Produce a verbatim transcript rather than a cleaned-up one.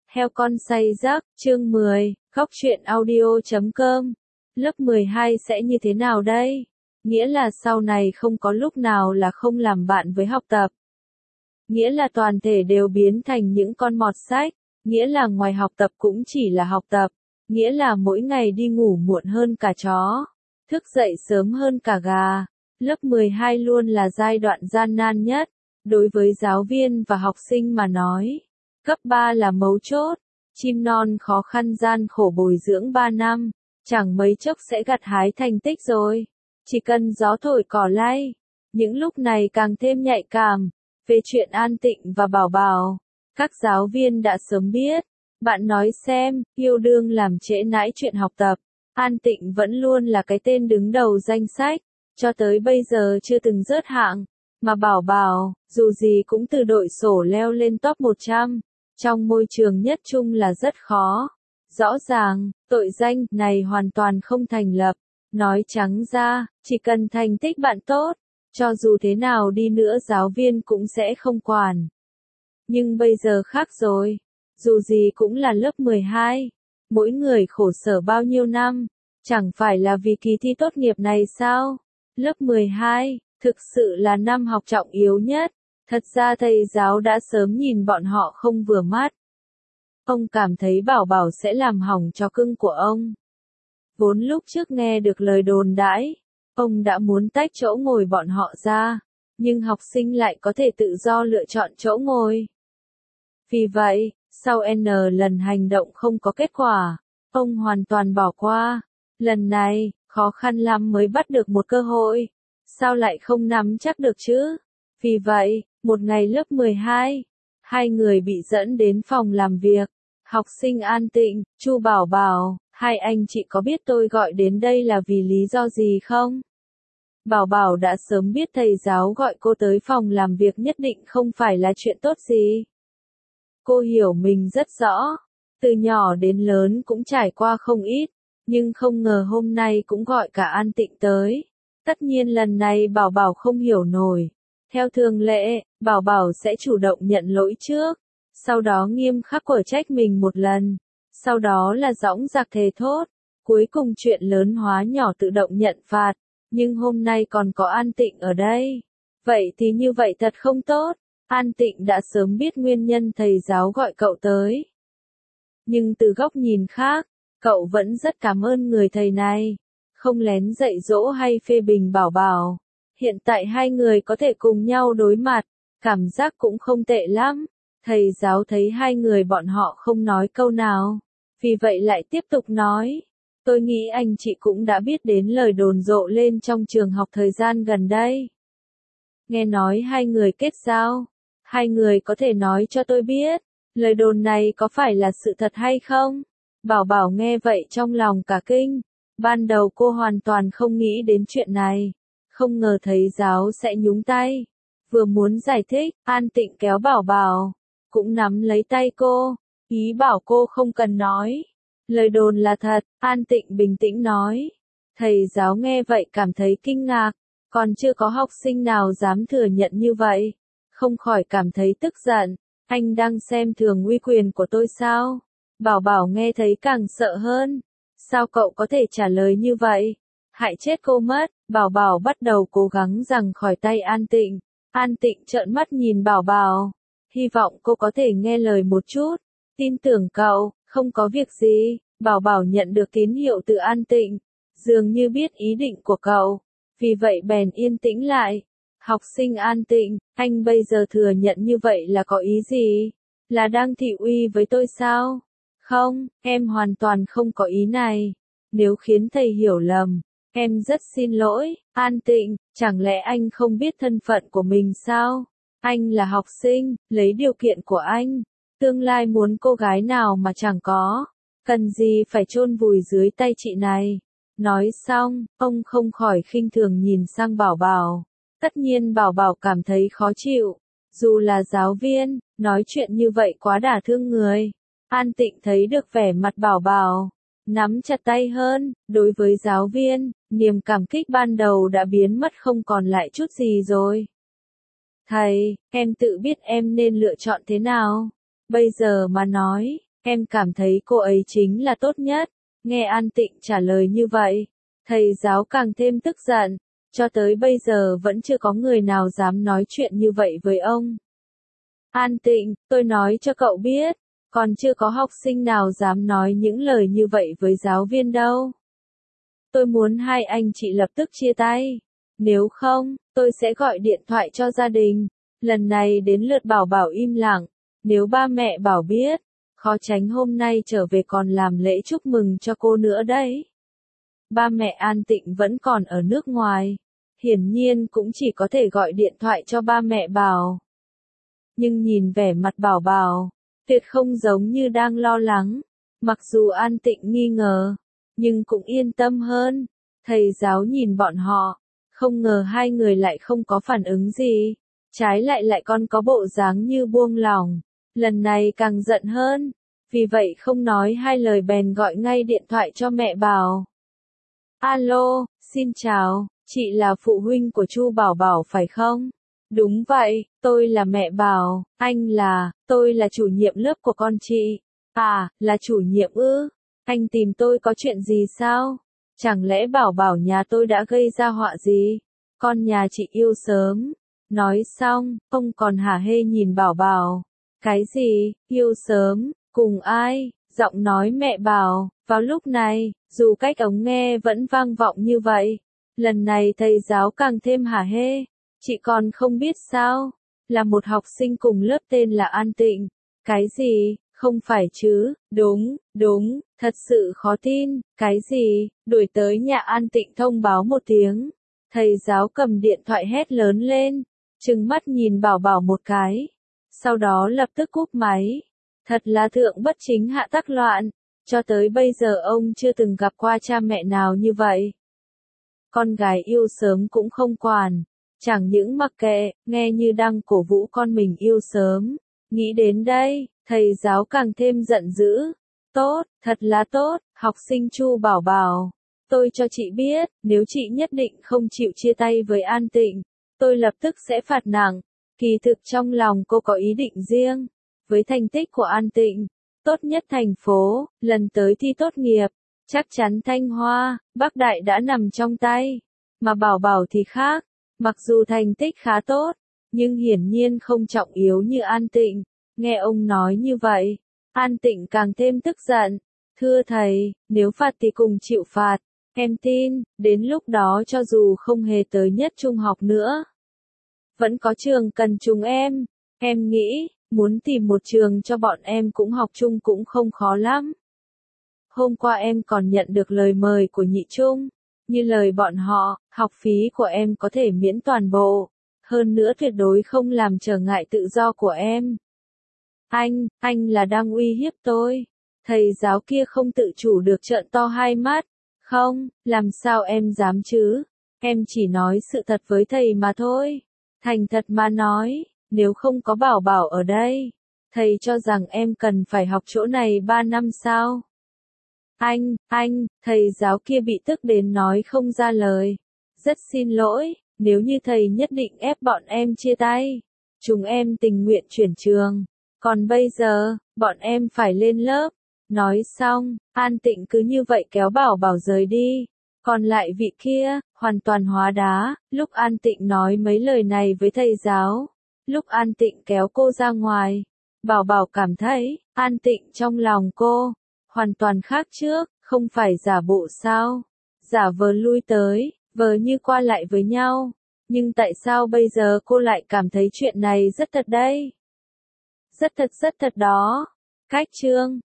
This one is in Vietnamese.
Heo con say giấc, chương mười, khóc chuyện audio chấm com. Lớp mười hai sẽ như thế nào đây? Nghĩa là sau này không có lúc nào là không làm bạn với học tập. Nghĩa là toàn thể đều biến thành những con mọt sách. Nghĩa là ngoài học tập cũng chỉ là học tập. Nghĩa là mỗi ngày đi ngủ muộn hơn cả chó. Thức dậy sớm hơn cả gà. Lớp mười hai luôn là giai đoạn gian nan nhất. Đối với giáo viên và học sinh mà nói. Cấp ba là mấu chốt. Chim non khó khăn gian khổ bồi dưỡng ba năm. Chẳng mấy chốc sẽ gặt hái thành tích rồi. Chỉ cần gió thổi cỏ lay. Những lúc này càng thêm nhạy cảm. Về chuyện An Tịnh và Bảo Bảo. Các giáo viên đã sớm biết. Bạn nói xem, yêu đương làm trễ nải chuyện học tập. An Tịnh vẫn luôn là cái tên đứng đầu danh sách. Cho tới bây giờ chưa từng rớt hạng. Mà Bảo Bảo, dù gì cũng từ đội sổ leo lên top một trăm. Trong môi trường nhất trung là rất khó. Rõ ràng, tội danh này hoàn toàn không thành lập. Nói trắng ra, chỉ cần thành tích bạn tốt, cho dù thế nào đi nữa giáo viên cũng sẽ không quản. Nhưng bây giờ khác rồi. Dù gì cũng là lớp mười hai. Mỗi người khổ sở bao nhiêu năm. Chẳng phải là vì kỳ thi tốt nghiệp này sao? Lớp mười hai, thực sự là năm học trọng yếu nhất. Thật ra thầy giáo đã sớm nhìn bọn họ không vừa mắt. Ông cảm thấy Bảo Bảo sẽ làm hỏng trò cưng của ông. Vốn lúc trước nghe được lời đồn đãi, ông đã muốn tách chỗ ngồi bọn họ ra, nhưng học sinh lại có thể tự do lựa chọn chỗ ngồi. Vì vậy, sau N lần hành động không có kết quả, ông hoàn toàn bỏ qua. Lần này, khó khăn lắm mới bắt được một cơ hội. Sao lại không nắm chắc được chứ? Vì vậy, một ngày lớp mười hai, hai người bị dẫn đến phòng làm việc. Học sinh An Tịnh, Chu Bảo Bảo, hai anh chị có biết tôi gọi đến đây là vì lý do gì không? Bảo Bảo đã sớm biết thầy giáo gọi cô tới phòng làm việc nhất định không phải là chuyện tốt gì. Cô hiểu mình rất rõ, từ nhỏ đến lớn cũng trải qua không ít, nhưng không ngờ hôm nay cũng gọi cả An Tịnh tới. Tất nhiên lần này Bảo Bảo không hiểu nổi. Theo thường lệ, Bảo Bảo sẽ chủ động nhận lỗi trước, sau đó nghiêm khắc quở trách mình một lần, sau đó là dõng dạc thề thốt, cuối cùng chuyện lớn hóa nhỏ tự động nhận phạt, nhưng hôm nay còn có An Tịnh ở đây. Vậy thì như vậy thật không tốt. An Tịnh đã sớm biết nguyên nhân thầy giáo gọi cậu tới. Nhưng từ góc nhìn khác, cậu vẫn rất cảm ơn người thầy này, không lén dạy dỗ hay phê bình Bảo Bảo. Hiện tại hai người có thể cùng nhau đối mặt, cảm giác cũng không tệ lắm. Thầy giáo thấy hai người bọn họ không nói câu nào, vì vậy lại tiếp tục nói. Tôi nghĩ anh chị cũng đã biết đến lời đồn rộ lên trong trường học thời gian gần đây. Nghe nói hai người kết giao, hai người có thể nói cho tôi biết, lời đồn này có phải là sự thật hay không? Bảo Bảo nghe vậy trong lòng cả kinh. Ban đầu cô hoàn toàn không nghĩ đến chuyện này. Không ngờ thầy giáo sẽ nhúng tay. Vừa muốn giải thích, An Tịnh kéo Bảo Bảo, cũng nắm lấy tay cô, ý bảo cô không cần nói. Lời đồn là thật, An Tịnh bình tĩnh nói. Thầy giáo nghe vậy cảm thấy kinh ngạc, còn chưa có học sinh nào dám thừa nhận như vậy. Không khỏi cảm thấy tức giận, anh đang xem thường uy quyền của tôi sao? Bảo Bảo nghe thấy càng sợ hơn. Sao cậu có thể trả lời như vậy? Hại chết cô mất. Bảo Bảo bắt đầu cố gắng giằng khỏi tay An Tịnh. An Tịnh trợn mắt nhìn Bảo Bảo. Hy vọng cô có thể nghe lời một chút. Tin tưởng cậu, không có việc gì. Bảo Bảo nhận được tín hiệu từ An Tịnh, dường như biết ý định của cậu. Vì vậy bèn yên tĩnh lại. Học sinh An Tịnh, anh bây giờ thừa nhận như vậy là có ý gì? Là đang thị uy với tôi sao? Không, em hoàn toàn không có ý này. Nếu khiến thầy hiểu lầm, em rất xin lỗi. An Tịnh, chẳng lẽ anh không biết thân phận của mình sao? Anh là học sinh, lấy điều kiện của anh. Tương lai muốn cô gái nào mà chẳng có. Cần gì phải chôn vùi dưới tay chị này. Nói xong, ông không khỏi khinh thường nhìn sang Bảo Bảo. Tất nhiên Bảo Bảo cảm thấy khó chịu. Dù là giáo viên, nói chuyện như vậy quá đả thương người. An Tịnh thấy được vẻ mặt Bảo Bảo, nắm chặt tay hơn. Đối với giáo viên, niềm cảm kích ban đầu đã biến mất không còn lại chút gì rồi. Thầy, em tự biết em nên lựa chọn thế nào. Bây giờ mà nói, Em cảm thấy cô ấy chính là tốt nhất. Nghe An Tịnh trả lời như vậy, thầy giáo càng thêm tức giận. Cho tới bây giờ vẫn chưa có người nào dám nói chuyện như vậy với ông. An Tịnh, tôi nói cho cậu biết, còn chưa có học sinh nào dám nói những lời như vậy với giáo viên đâu. Tôi muốn hai anh chị lập tức chia tay. Nếu không, tôi sẽ gọi điện thoại cho gia đình. Lần này đến lượt Bảo Bảo im lặng. Nếu ba mẹ Bảo biết, khó tránh hôm nay trở về còn làm lễ chúc mừng cho cô nữa đấy. Ba mẹ An Tịnh vẫn còn ở nước ngoài. Hiển nhiên cũng chỉ có thể gọi điện thoại cho ba mẹ Bảo. Nhưng nhìn vẻ mặt Bảo Bảo, tuyệt không giống như đang lo lắng. Mặc dù An Tịnh nghi ngờ, nhưng cũng yên tâm hơn. Thầy giáo nhìn bọn họ, không ngờ hai người lại không có phản ứng gì. Trái lại lại còn có bộ dáng như buông lỏng. Lần này càng giận hơn. Vì vậy không nói hai lời bèn gọi ngay điện thoại cho mẹ Bảo. Alo, xin chào, chị là phụ huynh của Chu Bảo Bảo phải không? Đúng vậy, tôi là mẹ Bảo, anh là, tôi là chủ nhiệm lớp của con chị. À, là chủ nhiệm ư? Anh tìm tôi có chuyện gì sao? Chẳng lẽ Bảo Bảo nhà tôi đã gây ra họa gì? Con nhà chị yêu sớm. Nói xong, ông còn hả hê nhìn Bảo Bảo. Cái gì, yêu sớm, cùng ai? Giọng nói mẹ Bảo, vào lúc này, dù cách ống nghe vẫn vang vọng như vậy. Lần này thầy giáo càng thêm hả hê. Chị còn không biết sao? Là một học sinh cùng lớp tên là An Tịnh. Cái gì? Không phải chứ? Đúng, đúng, thật sự khó tin. Cái gì? Đuổi tới nhà An Tịnh thông báo một tiếng. Thầy giáo cầm điện thoại hét lớn lên, trừng mắt nhìn Bảo Bảo một cái. Sau đó lập tức cúp máy. Thật là thượng bất chính hạ tắc loạn. Cho tới bây giờ ông chưa từng gặp qua cha mẹ nào như vậy. Con gái yêu sớm cũng không quản. Chẳng những mặc kệ, nghe như đang cổ vũ con mình yêu sớm. Nghĩ đến đây, thầy giáo càng thêm giận dữ. Tốt, thật là tốt, học sinh Chu Bảo Bảo. Tôi cho chị biết, nếu chị nhất định không chịu chia tay với An Tịnh, tôi lập tức sẽ phạt nặng. Kỳ thực trong lòng cô có ý định riêng. Với thành tích của An Tịnh, tốt nhất thành phố, lần tới thi tốt nghiệp, chắc chắn Thanh Hoa, Bắc Đại đã nằm trong tay. Mà Bảo Bảo thì khác, mặc dù thành tích khá tốt, nhưng hiển nhiên không trọng yếu như An Tịnh. Nghe ông nói như vậy, An Tịnh càng thêm tức giận. Thưa thầy, nếu phạt thì cùng chịu phạt. Em tin, đến lúc đó cho dù không hề tới nhất trung học nữa, vẫn có trường cần chúng em. Em nghĩ, muốn tìm một trường cho bọn em cũng học chung cũng không khó lắm. Hôm qua em còn nhận được lời mời của nhị trung. Như lời bọn họ, học phí của em có thể miễn toàn bộ. Hơn nữa tuyệt đối không làm trở ngại tự do của em. Anh, anh là đang uy hiếp tôi. Thầy giáo kia không tự chủ được trợn to hai mắt. Không, làm sao em dám chứ? Em chỉ nói sự thật với thầy mà thôi. Thành thật mà nói, nếu không có Bảo Bảo ở đây, thầy cho rằng em cần phải học chỗ này ba năm sao? Anh, anh, thầy giáo kia bị tức đến nói không ra lời. Rất xin lỗi, nếu như thầy nhất định ép bọn em chia tay, chúng em tình nguyện chuyển trường. Còn bây giờ, bọn em phải lên lớp. Nói xong, An Tịnh cứ như vậy kéo Bảo Bảo rời đi. Còn lại vị kia, hoàn toàn hóa đá. Lúc An Tịnh nói mấy lời này với thầy giáo, lúc An Tịnh kéo cô ra ngoài, Bảo Bảo cảm thấy, An Tịnh trong lòng cô, hoàn toàn khác trước, không phải giả bộ sao. Giả vờ lui tới, vờ như qua lại với nhau. Nhưng tại sao bây giờ cô lại cảm thấy chuyện này rất thật đây? Rất thật rất thật đó. Cách chương